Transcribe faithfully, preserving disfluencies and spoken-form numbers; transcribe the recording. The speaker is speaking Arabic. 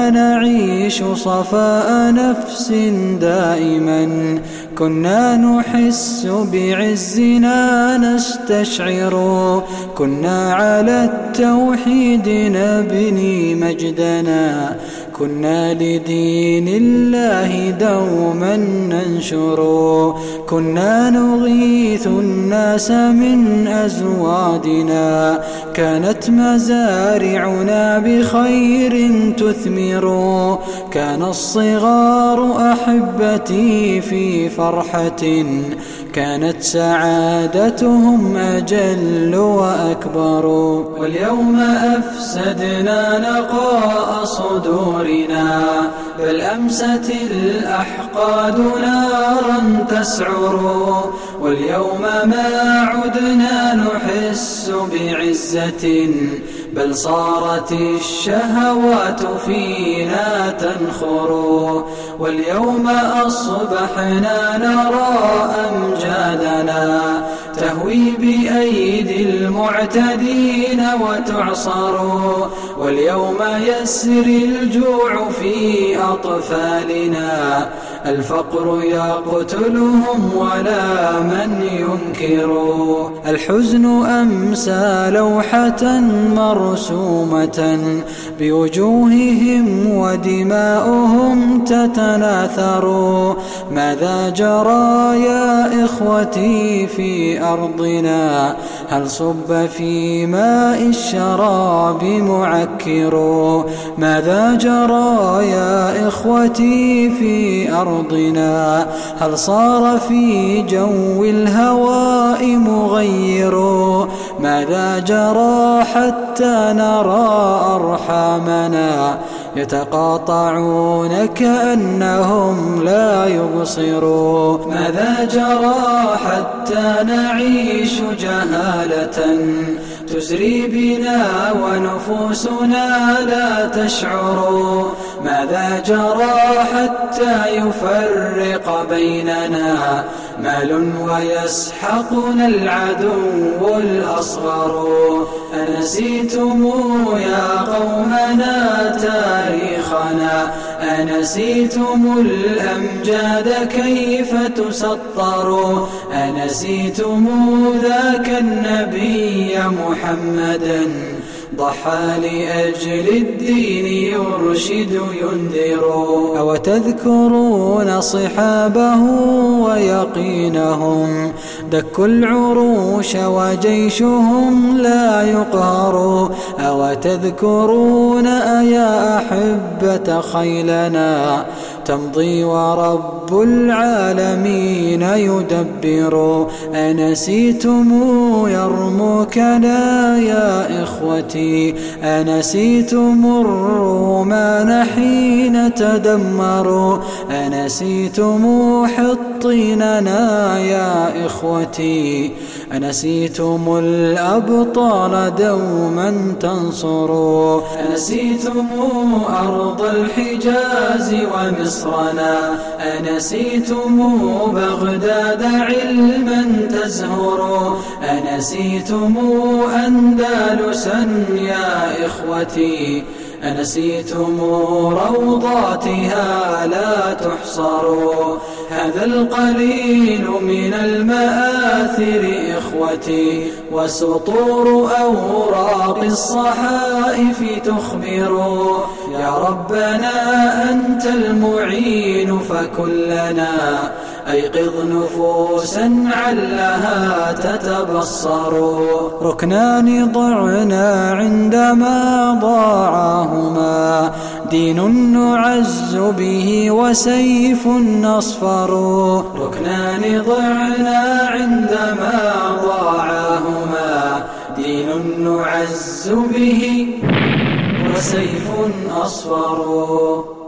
كنا نعيش صفاء نفس دائما، كنا نحس بعزنا نستشعر، كنا على التوحيد نبني مجدنا، كنا لدين الله دوما ننشر، كنا نغيث الناس من أزوادنا، كانت مزارعنا بخير تثمر، كان الصغار أحبتي في فرحة، كانت سعادتهم أجل وأكبر. واليوم أفسدنا نقاء صدورنا، بل أمست الأحقاد نارا تسعر، واليوم ما عدنا نحس بعزة، بل صارت الشهوات فينا تنخر، واليوم أصبحنا نرى أمجادنا تهوي بأيدي المعتدين وتعصر، واليوم يسري الجوع في أطفالنا، الفقر يقتلهم ولا من ينكر، الحزن أمسى لوحة مرسومة بوجوههم ودماؤهم تتناثر، ماذا جرى يا إخوتي في أرضنا؟ هل صب في ماء الشراب معكر؟ ماذا جرى يا إخوتي في أرضنا؟ هل صار في جو الهواء مغير؟ ماذا جرى حتى نرى أرحامنا يتقاطعون كأنهم لا يبصرون؟ ماذا جرى حتى نعيش جهالة تسري بنا ونفوسنا لا تشعر؟ ماذا جرى حتى يفرق بيننا مال ويسحقنا العدو الأصغر؟ أنسيتم يا قومنا تاريخنا؟ أنسيتم الأمجاد كيف تسطر؟ أنسيتم ذاك النبي محمدا ضحى لأجل الدين يرشد ينذر؟ أو تذكرون صحابه ويقينهم دكوا العروش وجيشهم لا يقهر؟ أو تذكرون أيا أحبة خيلنا تمضي ورب العالمين يدبر؟ أنسيتم يرموكنا يا إخوتي؟ أنسيتم الرومان حين تدمروا؟ أنسيتم حطيننا يا إخوتي؟ أنسيتم الأبطال دوما تنصروا؟ أنسيتم أرض الحجاز ومصرنا؟ أنسيتم بغداد علما تزهر؟ أنسيتم أندلسا يا إخوتي؟ أنسيتم روضاتها لا تحصر؟ هذا القليل من المآثر إخوتي، وسطور أوراق الصحائف تخبر. يا ربنا أنت المعين فكلنا، أيقظ نفوسا علها تتبصر. ركنان ضعنا عندما ضاعاهما، دين نعز به وسيف نصفر. ركنان ضعنا عندما ضاعاهما، دين نعز به وسيف أصفر.